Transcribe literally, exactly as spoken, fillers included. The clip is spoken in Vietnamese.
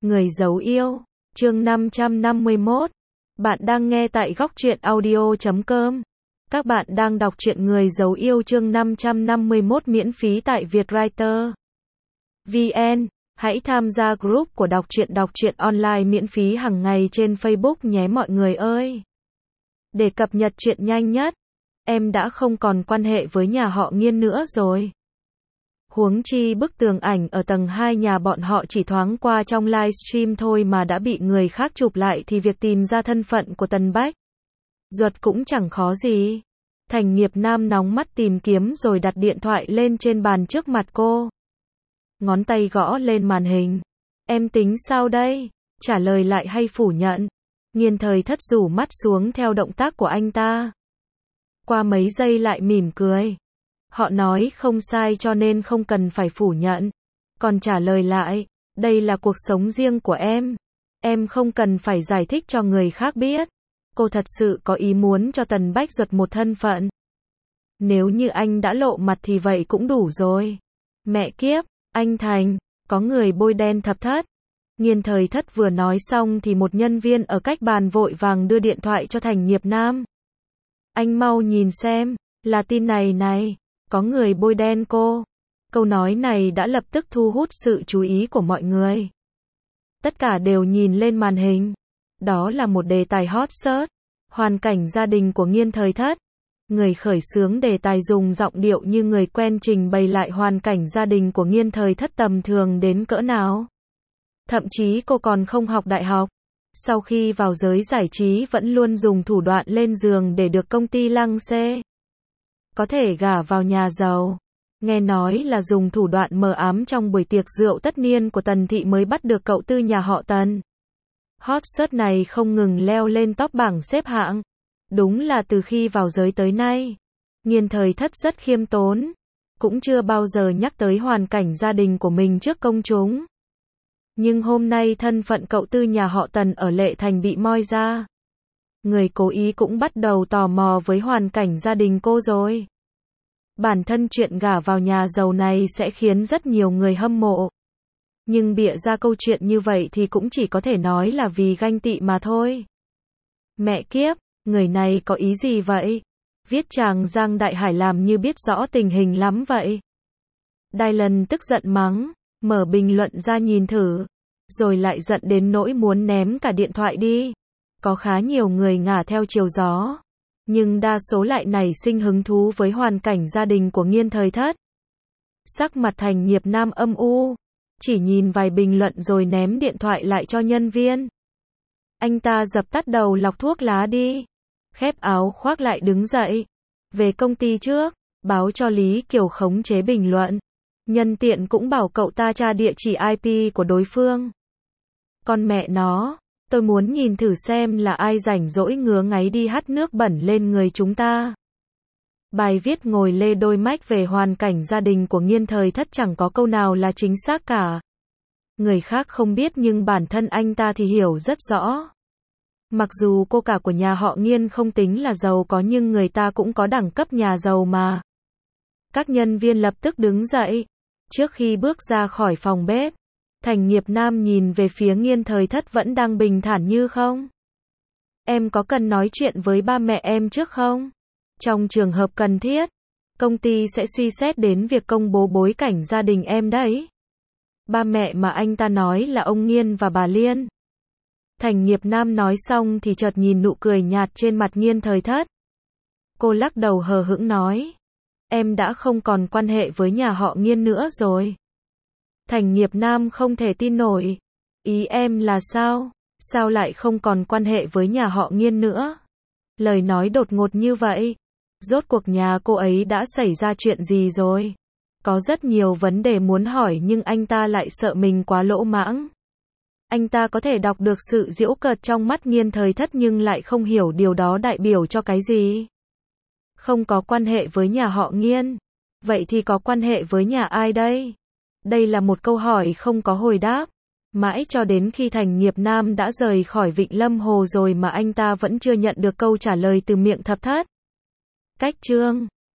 Người giấu yêu, chương năm trăm năm mươi mốt. Bạn đang nghe tại góc truyện audio chấm com. Các bạn đang đọc truyện Người giấu yêu chương năm trăm năm mươi mốt miễn phí tại Vietwriter vê en. Hãy tham gia group của đọc truyện đọc truyện online miễn phí hàng ngày trên Facebook nhé mọi người ơi. Để cập nhật truyện nhanh nhất, em đã không còn quan hệ với nhà họ Nghiên nữa rồi. Huống chi bức tường ảnh ở tầng hai nhà bọn họ chỉ thoáng qua trong livestream thôi mà đã bị người khác chụp lại thì việc tìm ra thân phận của Tần Bách Duật cũng chẳng khó gì. Thành Nghiệp Nam nóng mắt tìm kiếm rồi đặt điện thoại lên trên bàn trước mặt cô. Ngón tay gõ lên màn hình. Em tính sao đây? Trả lời lại hay phủ nhận? Nghiên Thời Thất rủ mắt xuống theo động tác của anh ta. Qua mấy giây lại mỉm cười. Họ nói không sai cho nên không cần phải phủ nhận. Còn trả lời lại, đây là cuộc sống riêng của em. Em không cần phải giải thích cho người khác biết. Cô thật sự có ý muốn cho Tần Bách Duật một thân phận. Nếu như anh đã lộ mặt thì vậy cũng đủ rồi. Mẹ kiếp, anh Thành, có người bôi đen thập thất. Nghiên Thời Thất vừa nói xong thì một nhân viên ở cách bàn vội vàng đưa điện thoại cho Thành Nghiệp Nam. Anh mau nhìn xem, là tin này này. Có người bôi đen cô. Câu nói này đã lập tức thu hút sự chú ý của mọi người. Tất cả đều nhìn lên màn hình. Đó là một đề tài hot search. Hoàn cảnh gia đình của Nghiên Thời Thất. Người khởi xướng đề tài dùng giọng điệu như người quen trình bày lại hoàn cảnh gia đình của Nghiên Thời Thất tầm thường đến cỡ nào. Thậm chí cô còn không học đại học. Sau khi vào giới giải trí vẫn luôn dùng thủ đoạn lên giường để được công ty lăng xê. Có thể gả vào nhà giàu. Nghe nói là dùng thủ đoạn mờ ám trong buổi tiệc rượu tất niên của Tần Thị mới bắt được cậu tư nhà họ Tần. Hot search này không ngừng leo lên top bảng xếp hạng. Đúng là từ khi vào giới tới nay, Nghiên Thời Thất rất khiêm tốn. Cũng chưa bao giờ nhắc tới hoàn cảnh gia đình của mình trước công chúng. Nhưng hôm nay thân phận cậu tư nhà họ Tần ở Lệ Thành bị moi ra. Người cố ý cũng bắt đầu tò mò với hoàn cảnh gia đình cô rồi. Bản thân chuyện gả vào nhà giàu này sẽ khiến rất nhiều người hâm mộ. Nhưng bịa ra câu chuyện như vậy thì cũng chỉ có thể nói là vì ganh tị mà thôi. Mẹ kiếp, người này có ý gì vậy? Viết chàng Giang Đại Hải làm như biết rõ tình hình lắm vậy. Dylan tức giận mắng, mở bình luận ra nhìn thử. Rồi lại giận đến nỗi muốn ném cả điện thoại đi. Có khá nhiều người ngả theo chiều gió. Nhưng đa số lại nảy sinh hứng thú với hoàn cảnh gia đình của Nghiên Thời Thất. Sắc mặt Thành Nghiệp Nam âm u. Chỉ nhìn vài bình luận rồi ném điện thoại lại cho nhân viên. Anh ta dập tắt đầu lọc thuốc lá đi. Khép áo khoác lại đứng dậy. Về công ty trước, báo cho Lý Kiều khống chế bình luận. Nhân tiện cũng bảo cậu ta tra địa chỉ i pê của đối phương. Con mẹ nó. Tôi muốn nhìn thử xem là ai rảnh rỗi ngứa ngáy đi hắt nước bẩn lên người chúng ta. Bài viết ngồi lê đôi mách về hoàn cảnh gia đình của Nghiên Thời Thất chẳng có câu nào là chính xác cả. Người khác không biết nhưng bản thân anh ta thì hiểu rất rõ. Mặc dù cô cả của nhà họ Nghiên không tính là giàu có nhưng người ta cũng có đẳng cấp nhà giàu mà. Các nhân viên lập tức đứng dậy. Trước khi bước ra khỏi phòng bếp, Thành Nghiệp Nam nhìn về phía Nghiên Thời Thất vẫn đang bình thản như không. Em có cần nói chuyện với ba mẹ em trước không? Trong trường hợp cần thiết, công ty sẽ suy xét đến việc công bố bối cảnh gia đình em đấy. Ba mẹ mà anh ta nói là ông Nghiên và bà Liên. Thành Nghiệp Nam nói xong thì chợt nhìn nụ cười nhạt trên mặt Nghiên Thời Thất. Cô lắc đầu hờ hững nói. Em đã không còn quan hệ với nhà họ Nghiên nữa rồi. Thành Nghiệp Nam không thể tin nổi. Ý em là sao? Sao lại không còn quan hệ với nhà họ Nghiên nữa? Lời nói đột ngột như vậy. Rốt cuộc nhà cô ấy đã xảy ra chuyện gì rồi? Có rất nhiều vấn đề muốn hỏi nhưng anh ta lại sợ mình quá lỗ mãng. Anh ta có thể đọc được sự giễu cợt trong mắt Nghiên Thời Thất nhưng lại không hiểu điều đó đại biểu cho cái gì. Không có quan hệ với nhà họ Nghiên. Vậy thì có quan hệ với nhà ai đây? Đây là một câu hỏi không có hồi đáp. Mãi cho đến khi Thành Nghiệp Nam đã rời khỏi Vịnh Lâm Hồ rồi mà anh ta vẫn chưa nhận được câu trả lời từ miệng thập thất. Cách chương